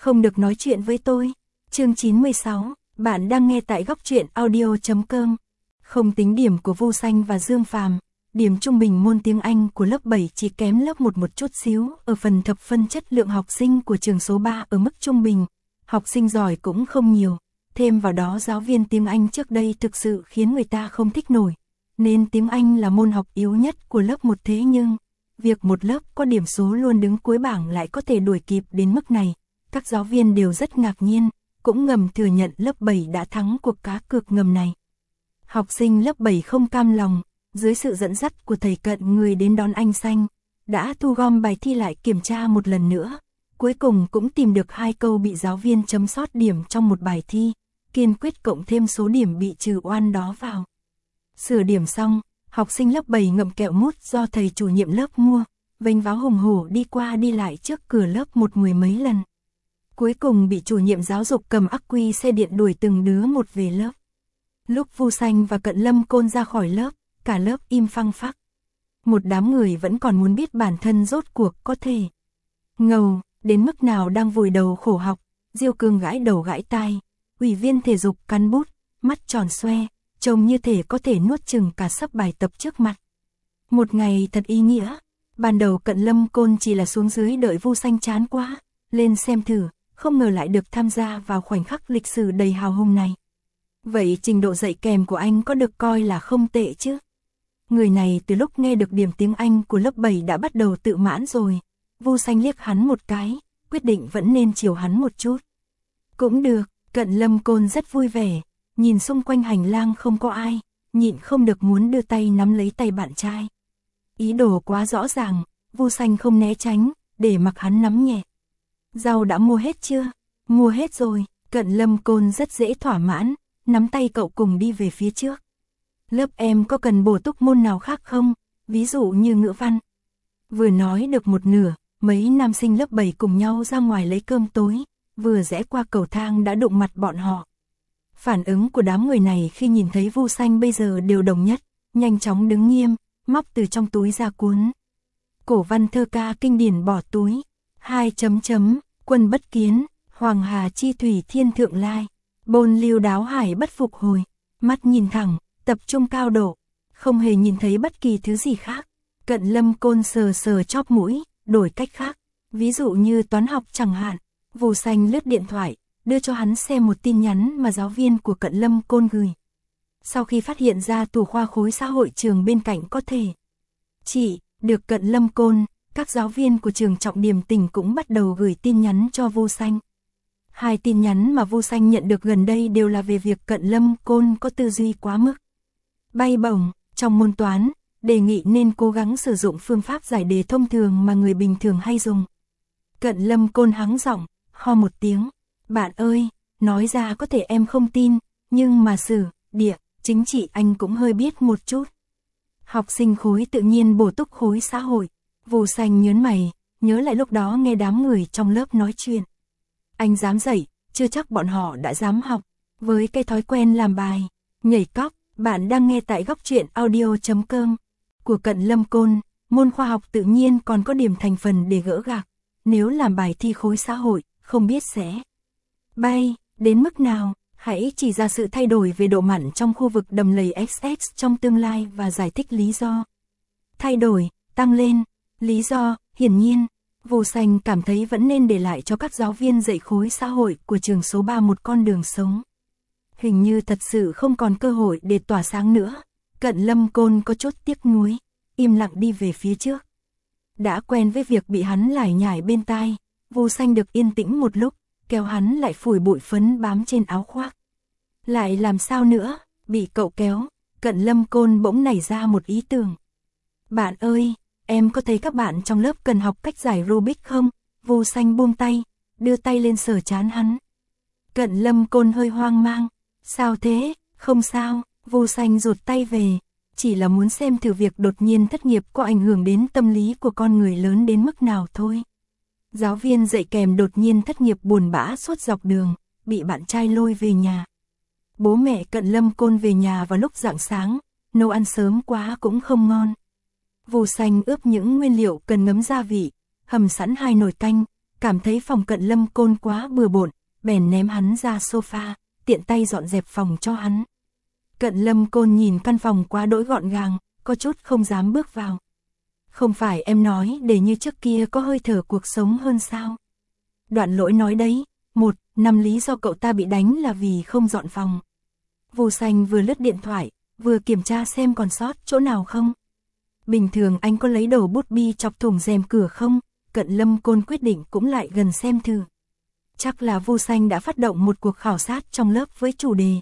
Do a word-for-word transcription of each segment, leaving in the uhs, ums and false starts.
Không được nói chuyện với tôi. Chương chín mươi sáu, bạn đang nghe tại góc truyện audio chấm com. Không tính điểm của Vu Xanh và Dương Phàm, điểm trung bình môn tiếng Anh của lớp bảy chỉ kém lớp một một chút xíu, ở phần thập phân chất lượng học sinh của trường số ba ở mức trung bình. Học sinh giỏi cũng không nhiều, thêm vào đó giáo viên tiếng Anh trước đây thực sự khiến người ta không thích nổi, nên tiếng Anh là môn học yếu nhất của lớp một. Thế nhưng, việc một lớp có điểm số luôn đứng cuối bảng lại có thể đuổi kịp đến mức này, các giáo viên đều rất ngạc nhiên, cũng ngầm thừa nhận lớp bảy đã thắng cuộc cá cược ngầm này. Học sinh lớp bảy không cam lòng, dưới sự dẫn dắt của thầy Cận người đến đón anh Xanh, đã thu gom bài thi lại kiểm tra một lần nữa, cuối cùng cũng tìm được hai câu bị giáo viên chấm sót điểm trong một bài thi, kiên quyết cộng thêm số điểm bị trừ oan đó vào. Sửa điểm xong, học sinh lớp bảy ngậm kẹo mút do thầy chủ nhiệm lớp mua, vênh váo hùng hổ đi qua đi lại trước cửa lớp một mười mấy lần. Cuối cùng bị chủ nhiệm giáo dục cầm ắc quy xe điện đuổi từng đứa một về lớp. Lúc Vu Xanh và Cận Lâm Côn ra khỏi lớp, cả lớp im phăng phắc. Một đám người vẫn còn muốn biết bản thân rốt cuộc có thể ngầu đến mức nào đang vùi đầu khổ học. Diêu Cương gãi đầu gãi tai, ủy viên thể dục cắn bút, mắt tròn xoe, trông như thể có thể nuốt chừng cả sấp bài tập trước mặt. Một ngày thật ý nghĩa. Ban đầu Cận Lâm Côn chỉ là xuống dưới đợi Vu Xanh chán quá, lên xem thử, không ngờ lại được tham gia vào khoảnh khắc lịch sử đầy hào hùng này. Vậy trình độ dạy kèm của anh có được coi là không tệ chứ? Người này từ lúc nghe được điểm tiếng Anh của lớp bảy đã bắt đầu tự mãn rồi. Vu Xanh liếc hắn một cái, quyết định vẫn nên chiều hắn một chút. Cũng được, Cận Lâm Côn rất vui vẻ, nhìn xung quanh hành lang không có ai, nhịn không được muốn đưa tay nắm lấy tay bạn trai. Ý đồ quá rõ ràng, Vu Xanh không né tránh, để mặc hắn nắm nhẹ. Rau đã mua hết chưa? Mua hết rồi. Cận Lâm Côn rất dễ thỏa mãn, nắm tay cậu cùng đi về phía trước. Lớp em có cần bổ túc môn nào khác không? Ví dụ như ngữ văn. Vừa nói được một nửa, mấy nam sinh lớp bảy cùng nhau ra ngoài lấy cơm tối, vừa rẽ qua cầu thang đã đụng mặt bọn họ. Phản ứng của đám người này khi nhìn thấy Vu Xanh bây giờ đều đồng nhất, nhanh chóng đứng nghiêm, móc từ trong túi ra cuốn cổ văn thơ ca kinh điển bỏ túi. Hai chấm chấm, quân bất kiến, hoàng hà chi thủy thiên thượng lai, bôn lưu đáo hải bất phục hồi. Mắt nhìn thẳng, tập trung cao độ, không hề nhìn thấy bất kỳ thứ gì khác. Cận Lâm Côn sờ sờ chóp mũi, đổi cách khác, ví dụ như toán học chẳng hạn. Vu Xanh lướt điện thoại, đưa cho hắn xem một tin nhắn mà giáo viên của Cận Lâm Côn gửi. Sau khi phát hiện ra tủ khoa khối xã hội trường bên cạnh có thể chỉ được Cận Lâm Côn, các giáo viên của trường trọng điểm tỉnh cũng bắt đầu gửi tin nhắn cho Vu Xanh. Hai tin nhắn mà Vu Xanh nhận được gần đây đều là về việc Cận Lâm Côn có tư duy quá mức bay bổng trong môn toán, đề nghị nên cố gắng sử dụng phương pháp giải đề thông thường mà người bình thường hay dùng. Cận Lâm Côn hắng giọng, ho một tiếng, bạn ơi, nói ra có thể em không tin, nhưng mà sử, địa, chính trị anh cũng hơi biết một chút. Học sinh khối tự nhiên bổ túc khối xã hội. Vu Xanh nhớn mày, nhớ lại lúc đó nghe đám người trong lớp nói chuyện. Anh dám dạy, chưa chắc bọn họ đã dám học. Với cái thói quen làm bài, nhảy cóc, bạn đang nghe tại góc truyện audio chấm com. Của Cận Lâm Côn, môn khoa học tự nhiên còn có điểm thành phần để gỡ gạc. Nếu làm bài thi khối xã hội, không biết sẽ bay đến mức nào. Hãy chỉ ra sự thay đổi về độ mặn trong khu vực đầm lầy ích ích trong tương lai và giải thích lý do. Thay đổi, tăng lên. Lý do, hiển nhiên, Vu Xanh cảm thấy vẫn nên để lại cho các giáo viên dạy khối xã hội của trường số ba một con đường sống. Hình như thật sự không còn cơ hội để tỏa sáng nữa. Cận Lâm Côn có chút tiếc nuối, im lặng đi về phía trước. Đã quen với việc bị hắn lải nhải bên tai, Vu Xanh được yên tĩnh một lúc, kéo hắn lại phủi bụi phấn bám trên áo khoác. Lại làm sao nữa, bị cậu kéo, Cận Lâm Côn bỗng nảy ra một ý tưởng. Bạn ơi, em có thấy các bạn trong lớp cần học cách giải Rubik không? Vu Xanh buông tay, đưa tay lên sờ trán hắn. Cận Lâm Côn hơi hoang mang. Sao thế? Không sao. Vu Xanh rụt tay về, chỉ là muốn xem thử việc đột nhiên thất nghiệp có ảnh hưởng đến tâm lý của con người lớn đến mức nào thôi. Giáo viên dạy kèm đột nhiên thất nghiệp buồn bã suốt dọc đường, bị bạn trai lôi về nhà. Bố mẹ Cận Lâm Côn về nhà vào lúc rạng sáng, nấu ăn sớm quá cũng không ngon. Vu Xanh ướp những nguyên liệu cần ngấm gia vị, hầm sẵn hai nồi canh, cảm thấy phòng Cận Lâm Côn quá bừa bộn, bèn ném hắn ra sofa, tiện tay dọn dẹp phòng cho hắn. Cận Lâm Côn nhìn căn phòng quá đỗi gọn gàng, có chút không dám bước vào. Không phải em nói để như trước kia có hơi thở cuộc sống hơn sao? Đoạn Lỗi nói đấy, một, năm lý do cậu ta bị đánh là vì không dọn phòng. Vô Xanh vừa lướt điện thoại, vừa kiểm tra xem còn sót chỗ nào không. Bình thường anh có lấy đầu bút bi chọc thủng rèm cửa không? Cận Lâm Côn quyết định cũng lại gần xem thử. Chắc là Vô Xanh đã phát động một cuộc khảo sát trong lớp với chủ đề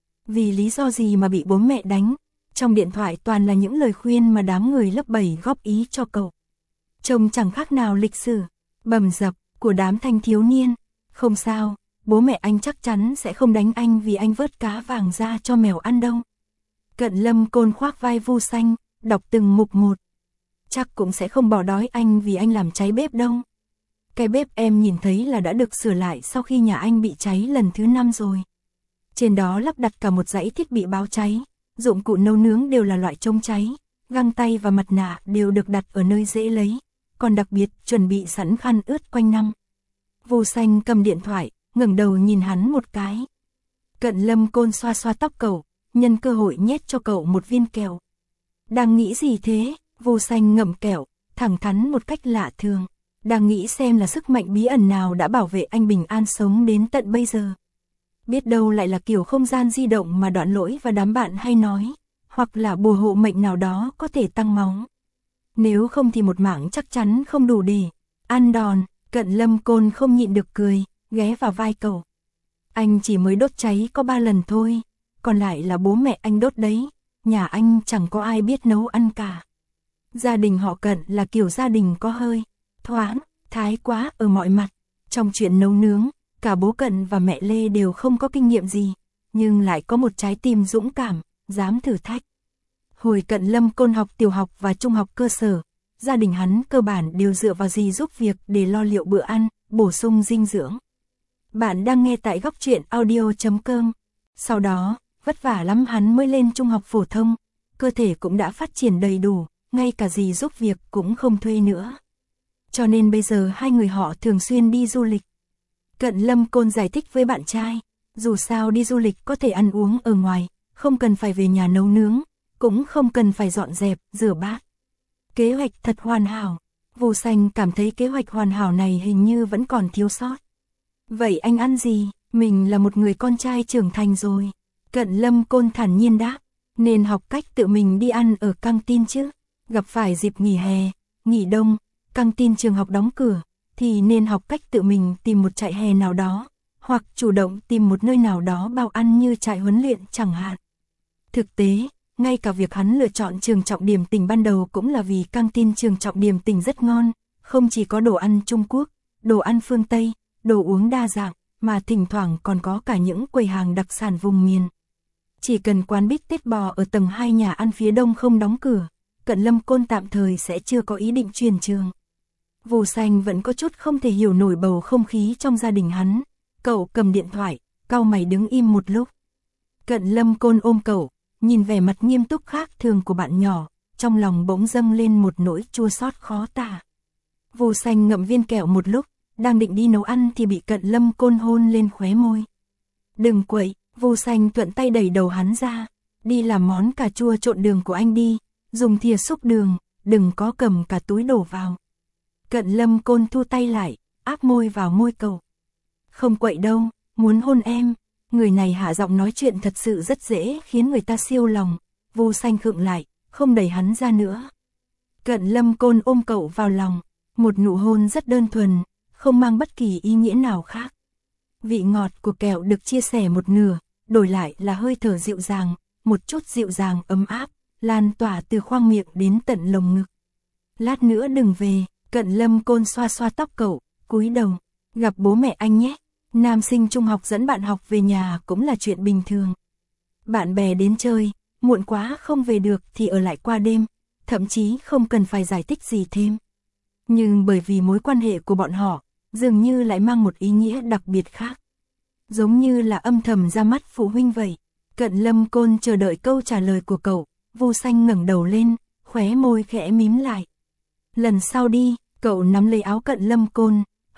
vì lý do gì mà bị bố mẹ đánh. Trong điện thoại toàn là những lời khuyên mà đám người lớp bảy góp ý cho cậu. Trông chẳng khác nào lịch sử bầm dập của đám thanh thiếu niên. Không sao, bố mẹ anh chắc chắn sẽ không đánh anh vì anh vớt cá vàng ra cho mèo ăn đâu. Cận Lâm Côn khoác vai Vô Xanh, đọc từng mục một. Chắc cũng sẽ không bỏ đói anh vì anh làm cháy bếp đâu. Cái bếp em nhìn thấy là đã được sửa lại sau khi nhà anh bị cháy lần thứ năm rồi. Trên đó lắp đặt cả một dãy thiết bị báo cháy, dụng cụ nấu nướng đều là loại chống cháy, găng tay và mặt nạ đều được đặt ở nơi dễ lấy, còn đặc biệt chuẩn bị sẵn khăn ướt quanh năm. Vô Xanh cầm điện thoại, ngẩng đầu nhìn hắn một cái. Cận Lâm Côn xoa xoa tóc cậu, nhân cơ hội nhét cho cậu một viên kẹo. Đang nghĩ gì thế? Vô Xanh ngậm kẹo, thẳng thắn một cách lạ thường. Đang nghĩ xem là sức mạnh bí ẩn nào đã bảo vệ anh bình an sống đến tận bây giờ. Biết đâu lại là kiểu không gian di động mà Đoạn Lỗi và đám bạn hay nói, hoặc là bùa hộ mệnh nào đó có thể tăng máu. Nếu không thì một mảng chắc chắn không đủ để ăn đòn. Cận Lâm Côn không nhịn được cười, ghé vào vai cậu. Anh chỉ mới đốt cháy có ba lần thôi, còn lại là bố mẹ anh đốt đấy, nhà anh chẳng có ai biết nấu ăn cả. Gia đình họ Cận là kiểu gia đình có hơi thoáng, thái quá ở mọi mặt. Trong chuyện nấu nướng, cả bố Cận và mẹ Lê đều không có kinh nghiệm gì, nhưng lại có một trái tim dũng cảm, dám thử thách. Hồi Cận Lâm Côn học tiểu học và trung học cơ sở, gia đình hắn cơ bản đều dựa vào dì giúp việc để lo liệu bữa ăn, bổ sung dinh dưỡng. Bạn đang nghe tại góc truyện audio chấm com. Sau đó, vất vả lắm hắn mới lên trung học phổ thông, cơ thể cũng đã phát triển đầy đủ, ngay cả dì giúp việc cũng không thuê nữa. Cho nên bây giờ hai người họ thường xuyên đi du lịch. Cận Lâm Côn giải thích với bạn trai, dù sao đi du lịch có thể ăn uống ở ngoài, không cần phải về nhà nấu nướng, cũng không cần phải dọn dẹp, rửa bát. Kế hoạch thật hoàn hảo. Vô Xanh cảm thấy kế hoạch hoàn hảo này hình như vẫn còn thiếu sót. Vậy anh ăn gì? Mình là một người con trai trưởng thành rồi. Cận Lâm Côn thản nhiên đáp, nên học cách tự mình đi ăn ở căng tin chứ. Gặp phải dịp nghỉ hè, nghỉ đông, căng tin trường học đóng cửa, thì nên học cách tự mình tìm một trại hè nào đó, hoặc chủ động tìm một nơi nào đó bao ăn như trại huấn luyện chẳng hạn. Thực tế, ngay cả việc hắn lựa chọn trường trọng điểm tỉnh ban đầu cũng là vì căng tin trường trọng điểm tỉnh rất ngon, không chỉ có đồ ăn Trung Quốc, đồ ăn phương Tây, đồ uống đa dạng, mà thỉnh thoảng còn có cả những quầy hàng đặc sản vùng miền. Chỉ cần quán bít tết bò ở tầng hai nhà ăn phía đông không đóng cửa, Cận Lâm Côn tạm thời sẽ chưa có ý định chuyển trường. Vô Xanh vẫn có chút không thể hiểu nổi bầu không khí trong gia đình hắn. Cậu cầm điện thoại, cau mày đứng im một lúc. Cận Lâm Côn ôm cậu, nhìn vẻ mặt nghiêm túc khác thường của bạn nhỏ, trong lòng bỗng dâng lên một nỗi chua xót khó tả. Vô Xanh ngậm viên kẹo một lúc, đang định đi nấu ăn thì bị Cận Lâm Côn hôn lên khóe môi. Đừng quậy, Vô Xanh thuận tay đẩy đầu hắn ra, đi làm món cà chua trộn đường của anh đi, dùng thìa xúc đường, đừng có cầm cả túi đổ vào. Cận Lâm Côn thu tay lại, áp môi vào môi cậu. Không quậy đâu, muốn hôn em. Người này hạ giọng nói chuyện thật sự rất dễ khiến người ta siêu lòng. Vô Xanh khựng lại, không đẩy hắn ra nữa. Cận Lâm Côn ôm cậu vào lòng, một nụ hôn rất đơn thuần, không mang bất kỳ ý nghĩa nào khác. Vị ngọt của kẹo được chia sẻ một nửa, đổi lại là hơi thở dịu dàng, một chút dịu dàng ấm áp, lan tỏa từ khoang miệng đến tận lồng ngực. Lát nữa đừng về. Cận Lâm Côn xoa xoa tóc cậu, cúi đầu, gặp bố mẹ anh nhé. Nam sinh trung học dẫn bạn học về nhà cũng là chuyện bình thường. Bạn bè đến chơi, muộn quá không về được thì ở lại qua đêm, thậm chí không cần phải giải thích gì thêm. Nhưng bởi vì mối quan hệ của bọn họ, dường như lại mang một ý nghĩa đặc biệt khác. Giống như là âm thầm ra mắt phụ huynh vậy. Cận Lâm Côn chờ đợi câu trả lời của cậu, Vô Xanh ngẩng đầu lên, khóe môi khẽ mím lại. Lần sau đi, cậu nắm lấy áo Cận Lâm Côn,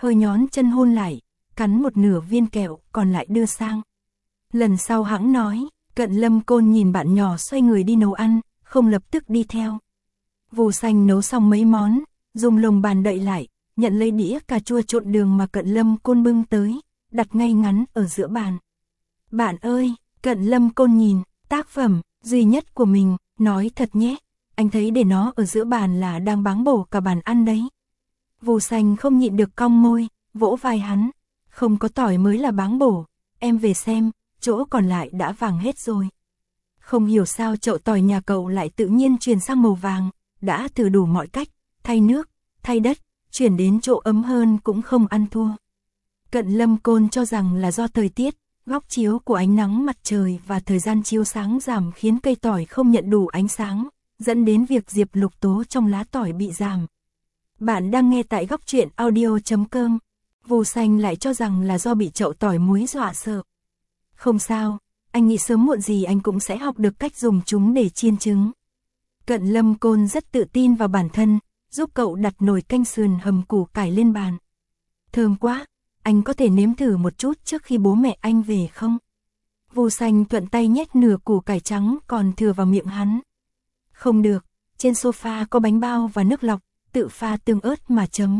hơi nhón chân hôn lại, cắn một nửa viên kẹo còn lại đưa sang. Lần sau hãng nói, Cận Lâm Côn nhìn bạn nhỏ xoay người đi nấu ăn, không lập tức đi theo. Vô Xanh nấu xong mấy món, dùng lồng bàn đậy lại, nhận lấy đĩa cà chua trộn đường mà Cận Lâm Côn bưng tới, đặt ngay ngắn ở giữa bàn. Bạn ơi, Cận Lâm Côn nhìn, tác phẩm duy nhất của mình, nói thật nhé, anh thấy để nó ở giữa bàn là đang báng bổ cả bàn ăn đấy. Vô Xanh không nhịn được cong môi, vỗ vai hắn, không có tỏi mới là báng bổ, em về xem, chỗ còn lại đã vàng hết rồi. Không hiểu sao chậu tỏi nhà cậu lại tự nhiên chuyển sang màu vàng, đã thử đủ mọi cách, thay nước, thay đất, chuyển đến chỗ ấm hơn cũng không ăn thua. Cận Lâm Côn cho rằng là do thời tiết, góc chiếu của ánh nắng mặt trời và thời gian chiếu sáng giảm khiến cây tỏi không nhận đủ ánh sáng, dẫn đến việc diệp lục tố trong lá tỏi bị giảm. Bạn đang nghe tại góc truyện audio chấm com. Vô Xanh lại cho rằng là do bị chậu tỏi muối dọa sợ. Không sao, anh nghĩ sớm muộn gì anh cũng sẽ học được cách dùng chúng để chiên trứng. Cận Lâm Côn rất tự tin vào bản thân, giúp cậu đặt nồi canh sườn hầm củ cải lên bàn. Thơm quá, anh có thể nếm thử một chút trước khi bố mẹ anh về không? Vô Xanh thuận tay nhét nửa củ cải trắng còn thừa vào miệng hắn. Không được, trên sofa có bánh bao và nước lọc, tự pha tương ớt mà chấm.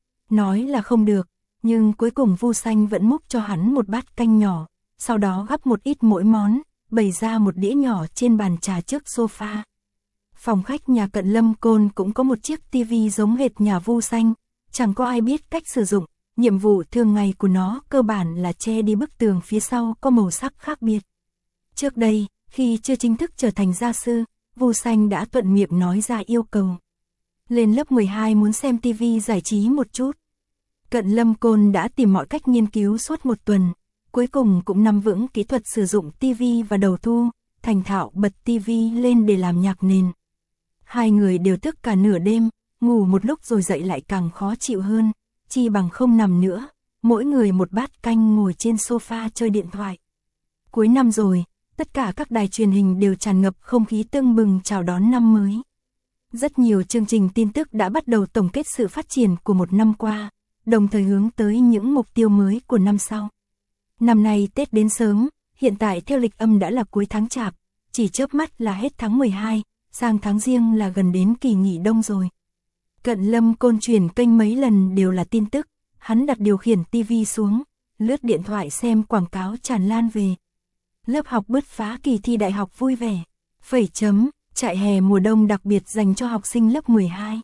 Nói là không được, nhưng cuối cùng Vô Xanh vẫn múc cho hắn một bát canh nhỏ, sau đó gắp một ít mỗi món, bày ra một đĩa nhỏ trên bàn trà trước sofa. Phòng khách nhà Cận Lâm Côn cũng có một chiếc tivi giống hệt nhà Vô Xanh, chẳng có ai biết cách sử dụng, nhiệm vụ thường ngày của nó cơ bản là che đi bức tường phía sau có màu sắc khác biệt. Trước đây, khi chưa chính thức trở thành gia sư, Vô Xanh đã thuận miệng nói ra yêu cầu. Lên lớp mười hai muốn xem tivi giải trí một chút. Cận Lâm Côn đã tìm mọi cách nghiên cứu suốt một tuần, cuối cùng cũng nắm vững kỹ thuật sử dụng tivi và đầu thu, thành thạo bật tivi lên để làm nhạc nền. Hai người đều thức cả nửa đêm, ngủ một lúc rồi dậy lại càng khó chịu hơn, chi bằng không nằm nữa, mỗi người một bát canh ngồi trên sofa chơi điện thoại. Cuối năm rồi, tất cả các đài truyền hình đều tràn ngập không khí tưng bừng chào đón năm mới. Rất nhiều chương trình tin tức đã bắt đầu tổng kết sự phát triển của một năm qua, đồng thời hướng tới những mục tiêu mới của năm sau. Năm nay Tết đến sớm, hiện tại theo lịch âm đã là cuối tháng Chạp, chỉ chớp mắt là hết tháng mười hai, sang tháng Giêng là gần đến kỳ nghỉ đông rồi. Cận Lâm Côn chuyển kênh mấy lần đều là tin tức, hắn đặt điều khiển tivi xuống, lướt điện thoại xem quảng cáo tràn lan về. Lớp học bứt phá kỳ thi đại học vui vẻ, phẩy chấm, trại hè mùa đông đặc biệt dành cho học sinh lớp mười hai.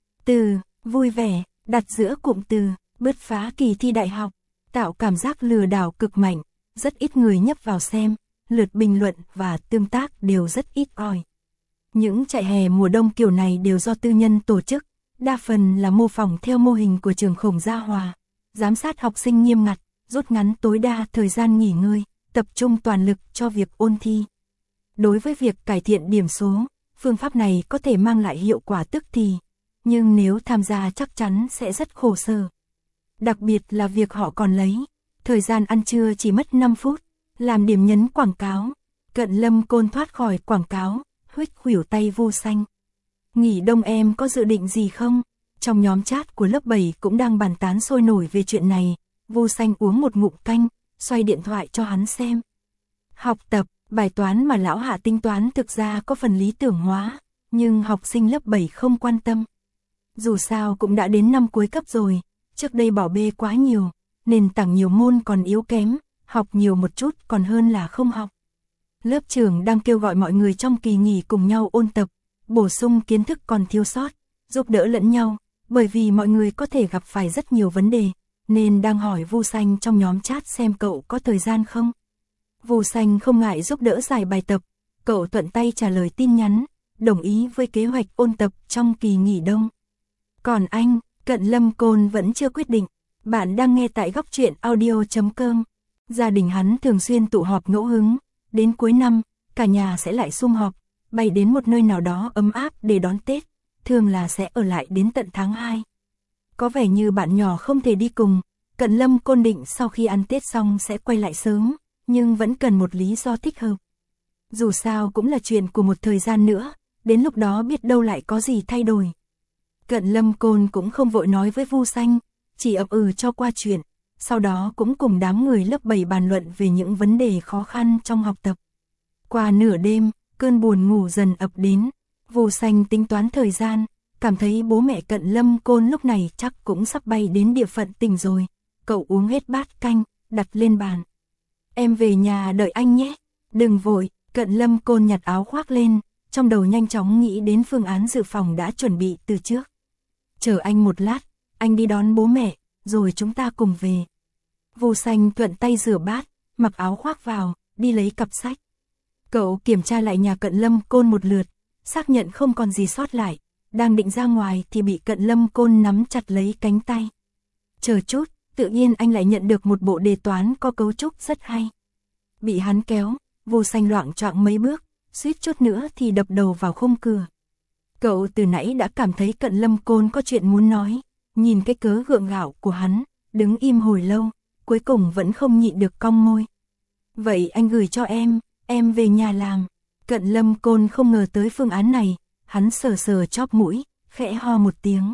Từ, vui vẻ, đặt giữa cụm từ, bứt phá kỳ thi đại học, tạo cảm giác lừa đảo cực mạnh, rất ít người nhấp vào xem, lượt bình luận và tương tác đều rất ít ỏi. Những trại hè mùa đông kiểu này đều do tư nhân tổ chức, đa phần là mô phỏng theo mô hình của trường Khổng Gia Hòa, giám sát học sinh nghiêm ngặt, rút ngắn tối đa thời gian nghỉ ngơi, tập trung toàn lực cho việc ôn thi. Đối với việc cải thiện điểm số, phương pháp này có thể mang lại hiệu quả tức thì, nhưng nếu tham gia chắc chắn sẽ rất khổ sở. Đặc biệt là việc họ còn lấy thời gian ăn trưa chỉ mất năm phút, làm điểm nhấn quảng cáo. Cận Lâm Côn thoát khỏi quảng cáo, huých khuỷu tay Vô Xanh. Nghỉ đông em có dự định gì không? Trong nhóm chat của lớp bảy cũng đang bàn tán sôi nổi về chuyện này. Vô Xanh uống một ngụm canh, xoay điện thoại cho hắn xem. Học tập, bài toán mà lão Hạ tính toán thực ra có phần lý tưởng hóa, nhưng học sinh lớp bảy không quan tâm. Dù sao cũng đã đến năm cuối cấp rồi, trước đây bỏ bê quá nhiều, nền tảng nhiều môn còn yếu kém, học nhiều một chút còn hơn là không học. Lớp trưởng đang kêu gọi mọi người trong kỳ nghỉ cùng nhau ôn tập, bổ sung kiến thức còn thiếu sót, giúp đỡ lẫn nhau, bởi vì mọi người có thể gặp phải rất nhiều vấn đề, nên đang hỏi Vô Xanh trong nhóm chat xem cậu có thời gian không. Vô Xanh không ngại giúp đỡ giải bài tập, cậu thuận tay trả lời tin nhắn, đồng ý với kế hoạch ôn tập trong kỳ nghỉ đông. Còn anh, Cận Lâm Côn vẫn chưa quyết định. Bạn đang nghe tại góc truyện audio chấm com. Gia đình hắn thường xuyên tụ họp ngẫu hứng, đến cuối năm, cả nhà sẽ lại sum họp, bay đến một nơi nào đó ấm áp để đón Tết, thường là sẽ ở lại đến tận tháng hai. Có vẻ như bạn nhỏ không thể đi cùng, Cận Lâm Côn định sau khi ăn Tết xong sẽ quay lại sớm, nhưng vẫn cần một lý do thích hợp. Dù sao cũng là chuyện của một thời gian nữa, đến lúc đó biết đâu lại có gì thay đổi. Cận Lâm Côn cũng không vội nói với Vu Xanh, chỉ ậm ừ cho qua chuyện, sau đó cũng cùng đám người lớp bảy bàn luận về những vấn đề khó khăn trong học tập. Qua nửa đêm, cơn buồn ngủ dần ập đến, Vô Xanh tính toán thời gian, cảm thấy bố mẹ Cận Lâm Côn lúc này chắc cũng sắp bay đến địa phận tỉnh rồi. Cậu uống hết bát canh, đặt lên bàn. Em về nhà đợi anh nhé. Đừng vội, Cận Lâm Côn nhặt áo khoác lên, trong đầu nhanh chóng nghĩ đến phương án dự phòng đã chuẩn bị từ trước. Chờ anh một lát, anh đi đón bố mẹ, rồi chúng ta cùng về. Vô Xanh thuận tay rửa bát, mặc áo khoác vào, đi lấy cặp sách. Cậu kiểm tra lại nhà Cận Lâm Côn một lượt, xác nhận không còn gì sót lại, đang định ra ngoài thì bị Cận Lâm Côn nắm chặt lấy cánh tay. Chờ chút, tự nhiên anh lại nhận được một bộ đề toán có cấu trúc rất hay. Bị hắn kéo, Vô Xanh loạng choạng mấy bước, suýt chút nữa thì đập đầu vào khung cửa. Cậu từ nãy đã cảm thấy Cận Lâm Côn có chuyện muốn nói, nhìn cái cớ gượng gạo của hắn, đứng im hồi lâu, cuối cùng vẫn không nhịn được cong môi. Vậy anh gửi cho em, em về nhà làm. Cận Lâm Côn không ngờ tới phương án này, hắn sờ sờ chóp mũi, khẽ ho một tiếng.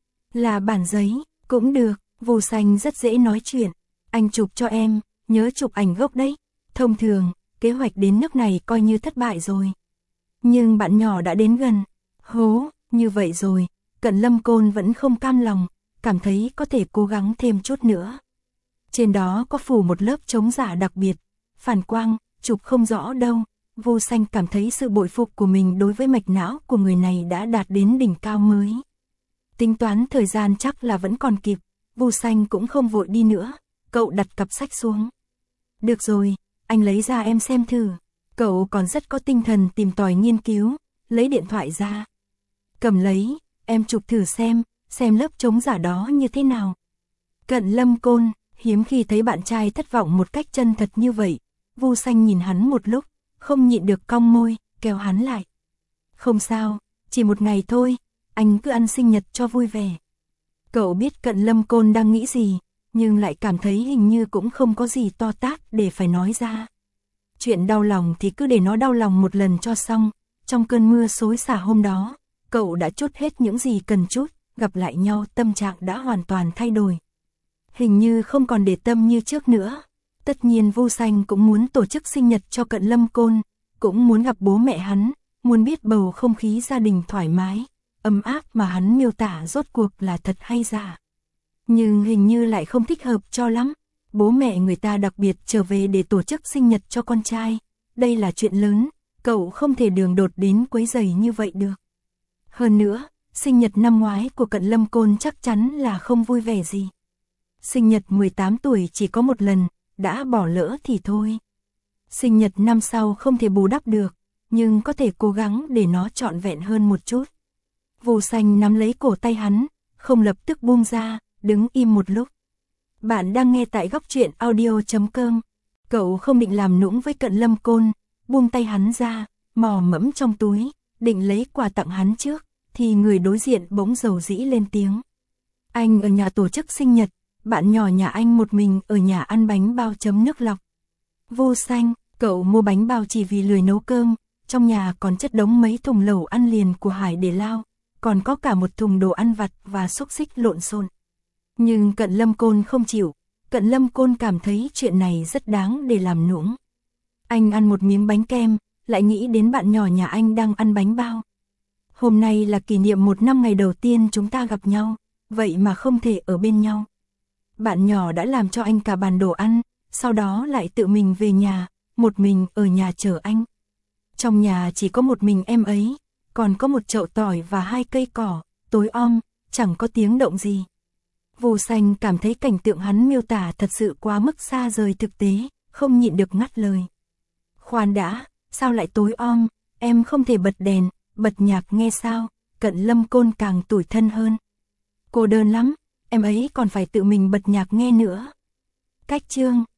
Là bản giấy, cũng được, Vô Xanh rất dễ nói chuyện. Anh chụp cho em, nhớ chụp ảnh gốc đấy. Thông thường, kế hoạch đến nước này coi như thất bại rồi. Nhưng bạn nhỏ đã đến gần. Hố, như vậy rồi, Cận Lâm Côn vẫn không cam lòng, cảm thấy có thể cố gắng thêm chút nữa. Trên đó có phủ một lớp chống giả đặc biệt, phản quang, chụp không rõ đâu. Vô Xanh cảm thấy sự bội phục của mình đối với mạch não của người này đã đạt đến đỉnh cao mới. Tính toán thời gian chắc là vẫn còn kịp, Vô Xanh cũng không vội đi nữa, cậu đặt cặp sách xuống. Được rồi, anh lấy ra em xem thử. Cậu còn rất có tinh thần tìm tòi nghiên cứu, lấy điện thoại ra. Cầm lấy, em chụp thử xem, xem lớp chống giả đó như thế nào. Cận Lâm Côn, hiếm khi thấy bạn trai thất vọng một cách chân thật như vậy. Vô Xanh nhìn hắn một lúc, không nhịn được cong môi, kéo hắn lại. Không sao, chỉ một ngày thôi, anh cứ ăn sinh nhật cho vui vẻ. Cậu biết Cận Lâm Côn đang nghĩ gì, nhưng lại cảm thấy hình như cũng không có gì to tát để phải nói ra. Chuyện đau lòng thì cứ để nó đau lòng một lần cho xong. Trong cơn mưa xối xả hôm đó, cậu đã chốt hết những gì cần chút, gặp lại nhau tâm trạng đã hoàn toàn thay đổi. Hình như không còn để tâm như trước nữa. Tất nhiên Vô Xanh cũng muốn tổ chức sinh nhật cho Cận Lâm Côn, cũng muốn gặp bố mẹ hắn, muốn biết bầu không khí gia đình thoải mái, ấm áp mà hắn miêu tả rốt cuộc là thật hay giả. Nhưng hình như lại không thích hợp cho lắm. Bố mẹ người ta đặc biệt trở về để tổ chức sinh nhật cho con trai. Đây là chuyện lớn, cậu không thể đường đột đến quấy rầy như vậy được. Hơn nữa, sinh nhật năm ngoái của Cận Lâm Côn chắc chắn là không vui vẻ gì. Sinh nhật mười tám tuổi chỉ có một lần, đã bỏ lỡ thì thôi. Sinh nhật năm sau không thể bù đắp được, nhưng có thể cố gắng để nó trọn vẹn hơn một chút. Vô Xanh nắm lấy cổ tay hắn, không lập tức buông ra, đứng im một lúc. Bạn đang nghe tại góc truyện audio chấm com. Cậu không định làm nũng với Cận Lâm Côn, buông tay hắn ra, mò mẫm trong túi, định lấy quà tặng hắn trước, thì người đối diện bỗng dầu dĩ lên tiếng. Anh ở nhà tổ chức sinh nhật, bạn nhỏ nhà anh một mình ở nhà ăn bánh bao chấm nước lọc. Vô Xanh, cậu mua bánh bao chỉ vì lười nấu cơm, trong nhà còn chất đống mấy thùng lẩu ăn liền của Hải để lao, còn có cả một thùng đồ ăn vặt và xúc xích lộn xộn. Nhưng Cận Lâm Côn không chịu, Cận Lâm Côn cảm thấy chuyện này rất đáng để làm nũng. Anh ăn một miếng bánh kem, lại nghĩ đến bạn nhỏ nhà anh đang ăn bánh bao. Hôm nay là kỷ niệm một năm ngày đầu tiên chúng ta gặp nhau, vậy mà không thể ở bên nhau. Bạn nhỏ đã làm cho anh cả bàn đồ ăn, sau đó lại tự mình về nhà, một mình ở nhà chờ anh. Trong nhà chỉ có một mình em ấy, còn có một chậu tỏi và hai cây cỏ, tối om, chẳng có tiếng động gì. Vô Xanh cảm thấy cảnh tượng hắn miêu tả thật sự quá mức xa rời thực tế, không nhịn được ngắt lời. Khoan đã, sao lại tối om, em không thể bật đèn, bật nhạc nghe sao? Cận Lâm Côn càng tủi thân hơn. Cô đơn lắm, em ấy còn phải tự mình bật nhạc nghe nữa. Cách chương